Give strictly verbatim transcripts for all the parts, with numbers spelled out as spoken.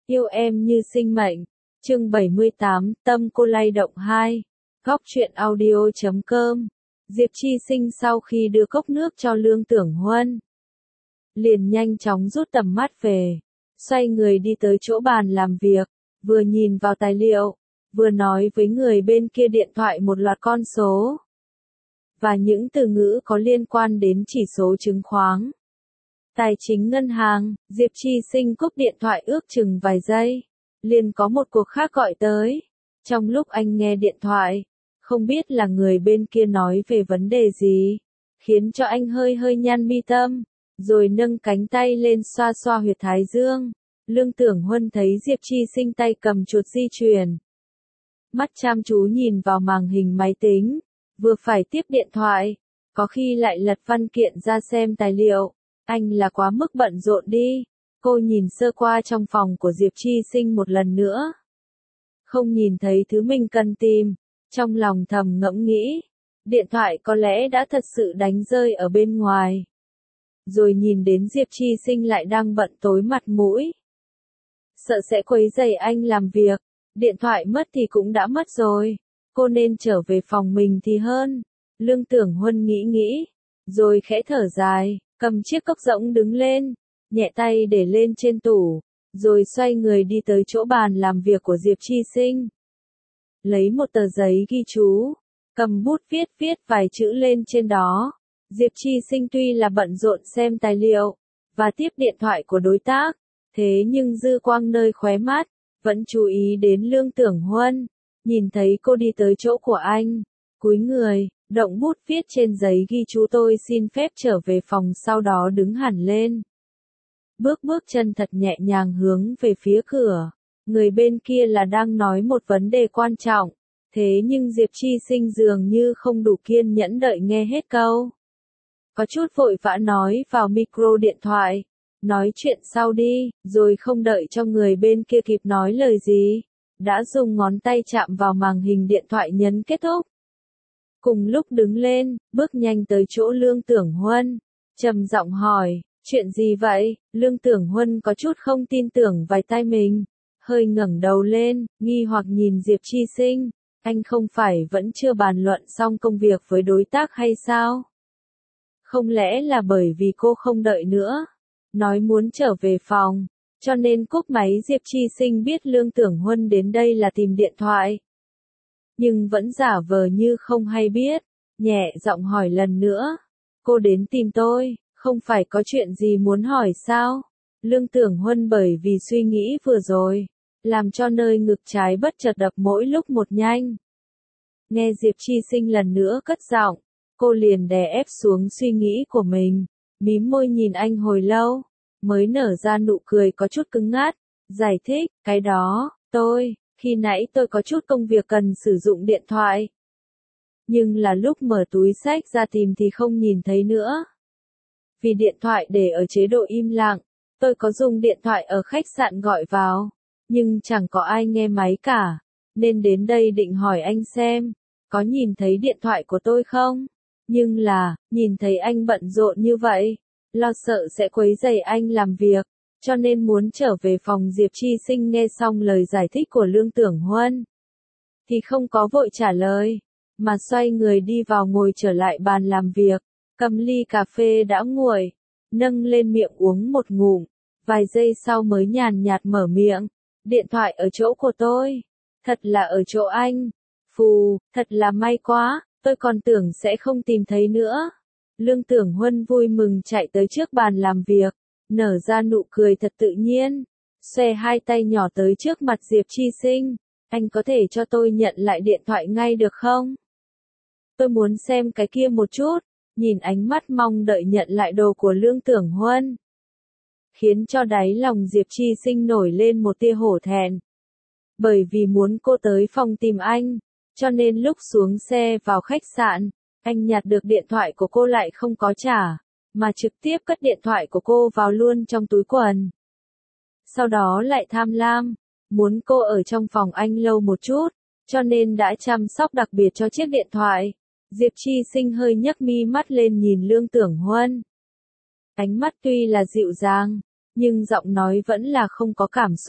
Yêu em như sinh mệnh. Chương bảy mươi tám, Tâm cô lay động hai. Góc truyện audio chấm com. Diệp Chi Sinh sau khi đưa cốc nước cho Lương Tưởng Huân, liền nhanh chóng rút tầm mắt về, xoay người đi tới chỗ bàn làm việc, vừa nhìn vào tài liệu, vừa nói với người bên kia điện thoại một loạt con số và những từ ngữ có liên quan đến chỉ số chứng khoán, tài chính ngân hàng. Diệp Chi Sinh cúp điện thoại ước chừng vài giây, liền có một cuộc khác gọi tới. Trong lúc anh nghe điện thoại, không biết là người bên kia nói về vấn đề gì, khiến cho anh hơi hơi nhăn mi tâm, rồi nâng cánh tay lên xoa xoa huyệt thái dương. Lương Tưởng Huân thấy Diệp Chi Sinh tay cầm chuột di chuyển, mắt chăm chú nhìn vào màn hình máy tính, vừa phải tiếp điện thoại, có khi lại lật văn kiện ra xem tài liệu. Anh là quá mức bận rộn đi. Cô nhìn sơ qua trong phòng của Diệp Chi Sinh một lần nữa, không nhìn thấy thứ mình cần tìm, trong lòng thầm ngẫm nghĩ, điện thoại có lẽ đã thật sự đánh rơi ở bên ngoài. Rồi nhìn đến Diệp Chi Sinh lại đang bận tối mặt mũi, sợ sẽ quấy rầy anh làm việc, điện thoại mất thì cũng đã mất rồi, cô nên trở về phòng mình thì hơn. Lương Tưởng Huân nghĩ nghĩ, rồi khẽ thở dài, cầm chiếc cốc rỗng đứng lên, nhẹ tay để lên trên tủ, rồi xoay người đi tới chỗ bàn làm việc của Diệp Chi Sinh. Lấy một tờ giấy ghi chú, cầm bút viết viết vài chữ lên trên đó. Diệp Chi Sinh tuy là bận rộn xem tài liệu và tiếp điện thoại của đối tác, thế nhưng dư quang nơi khóe mắt vẫn chú ý đến Lương Tưởng Huân. Nhìn thấy cô đi tới chỗ của anh, cúi người, động bút viết trên giấy ghi chú tôi xin phép trở về phòng, sau đó đứng hẳn lên, bước bước chân thật nhẹ nhàng hướng về phía cửa. Người bên kia là đang nói một vấn đề quan trọng, thế nhưng Diệp Chi Sinh dường như không đủ kiên nhẫn đợi nghe hết câu, có chút vội vã nói vào micro điện thoại, nói chuyện sau đi, rồi không đợi cho người bên kia kịp nói lời gì, đã dùng ngón tay chạm vào màn hình điện thoại nhấn kết thúc. Cùng lúc đứng lên, bước nhanh tới chỗ Lương Tưởng Huân, trầm giọng hỏi, chuyện gì vậy? Lương Tưởng Huân có chút không tin tưởng vài tai mình, hơi ngẩng đầu lên, nghi hoặc nhìn Diệp Chi Sinh, anh không phải vẫn chưa bàn luận xong công việc với đối tác hay sao? Không lẽ là bởi vì cô không đợi nữa, nói muốn trở về phòng, cho nên cúp máy? Diệp Chi Sinh biết Lương Tưởng Huân đến đây là tìm điện thoại, nhưng vẫn giả vờ như không hay biết, nhẹ giọng hỏi lần nữa, cô đến tìm tôi, không phải có chuyện gì muốn hỏi sao? Lương Tưởng Huân bởi vì suy nghĩ vừa rồi, làm cho nơi ngực trái bất chợt đập mỗi lúc một nhanh. Nghe Diệp Chi Sinh lần nữa cất giọng, cô liền đè ép xuống suy nghĩ của mình, mím môi nhìn anh hồi lâu, mới nở ra nụ cười có chút cứng ngắc, giải thích, cái đó, tôi, khi nãy tôi có chút công việc cần sử dụng điện thoại. Nhưng là lúc mở túi xách ra tìm thì không nhìn thấy nữa. Vì điện thoại để ở chế độ im lặng, tôi có dùng điện thoại ở khách sạn gọi vào, nhưng chẳng có ai nghe máy cả, nên đến đây định hỏi anh xem, có nhìn thấy điện thoại của tôi không? Nhưng là, nhìn thấy anh bận rộn như vậy, lo sợ sẽ quấy rầy anh làm việc, cho nên muốn trở về phòng. Diệp Chi Sinh nghe xong lời giải thích của Lương Tưởng Huân, thì không có vội trả lời, mà xoay người đi vào ngồi trở lại bàn làm việc, cầm ly cà phê đã nguội, nâng lên miệng uống một ngụm, vài giây sau mới nhàn nhạt mở miệng, điện thoại ở chỗ của tôi, thật là ở chỗ anh, phù, thật là may quá, tôi còn tưởng sẽ không tìm thấy nữa. Lương Tưởng Huân vui mừng chạy tới trước bàn làm việc, nở ra nụ cười thật tự nhiên, xòe hai tay nhỏ tới trước mặt Diệp Chi Sinh, anh có thể cho tôi nhận lại điện thoại ngay được không? Tôi muốn xem cái kia một chút. Nhìn ánh mắt mong đợi nhận lại đồ của Lương Tưởng Huân, khiến cho đáy lòng Diệp Chi Sinh nổi lên một tia hổ thẹn. Bởi vì muốn cô tới phòng tìm anh, cho nên lúc xuống xe vào khách sạn, anh nhặt được điện thoại của cô lại không có trả, mà trực tiếp cất điện thoại của cô vào luôn trong túi quần. Sau đó lại tham lam, muốn cô ở trong phòng anh lâu một chút, cho nên đã chăm sóc đặc biệt cho chiếc điện thoại. Diệp Chi Sinh hơi nhấc mi mắt lên nhìn Lương Tưởng Huân. Ánh mắt tuy là dịu dàng, nhưng giọng nói vẫn là không có cảm xúc.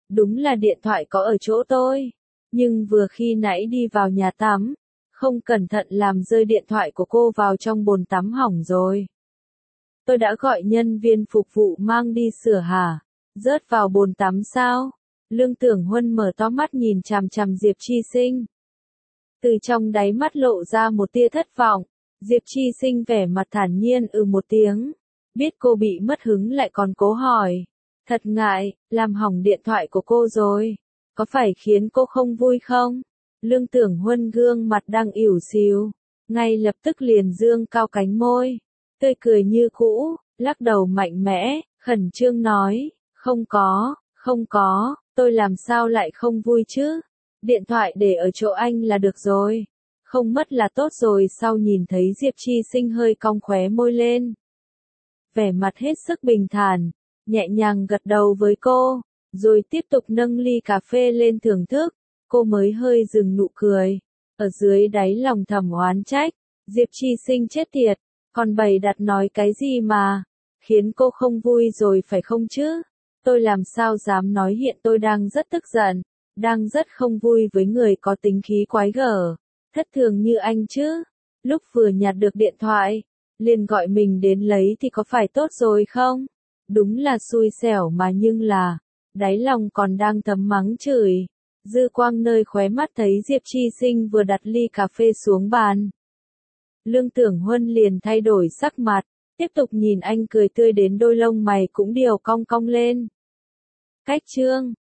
Đúng là điện thoại có ở chỗ tôi. Nhưng vừa khi nãy đi vào nhà tắm, không cẩn thận làm rơi điện thoại của cô vào trong bồn tắm hỏng rồi. Tôi đã gọi nhân viên phục vụ mang đi sửa hả? Rớt vào bồn tắm sao? Lương Tưởng Huân mở to mắt nhìn chằm chằm Diệp Chi Sinh. Từ trong đáy mắt lộ ra một tia thất vọng. Diệp Chi Sinh vẻ mặt thản nhiên ừ một tiếng. Biết cô bị mất hứng lại còn cố hỏi. Thật ngại, làm hỏng điện thoại của cô rồi. Có phải khiến cô không vui không? Lương Tưởng Huân gương mặt đang ỉu xìu. Ngay lập tức liền dương cao cánh môi. Tươi cười như cũ, lắc đầu mạnh mẽ, khẩn trương nói. Không có, không có, tôi làm sao lại không vui chứ? Điện thoại để ở chỗ anh là được rồi. Không mất là tốt rồi. Sau nhìn thấy Diệp Chi Sinh hơi cong khóe môi lên. Vẻ mặt hết sức bình thản, nhẹ nhàng gật đầu với cô, rồi tiếp tục nâng ly cà phê lên thưởng thức. Cô mới hơi dừng nụ cười. Ở dưới đáy lòng thầm oán trách. Diệp Chi Sinh chết tiệt, còn bày đặt nói cái gì mà, khiến cô không vui rồi phải không chứ? Tôi làm sao dám nói hiện tôi đang rất tức giận, đang rất không vui với người có tính khí quái gở, thất thường như anh chứ. Lúc vừa nhặt được điện thoại, liền gọi mình đến lấy thì có phải tốt rồi không? Đúng là xui xẻo mà nhưng là, đáy lòng còn đang thầm mắng chửi. Dư quang nơi khóe mắt thấy Diệp Chi Sinh vừa đặt ly cà phê xuống bàn. Lương Tưởng Huân liền thay đổi sắc mặt, tiếp tục nhìn anh cười tươi đến đôi lông mày cũng đều cong cong lên. Cách chương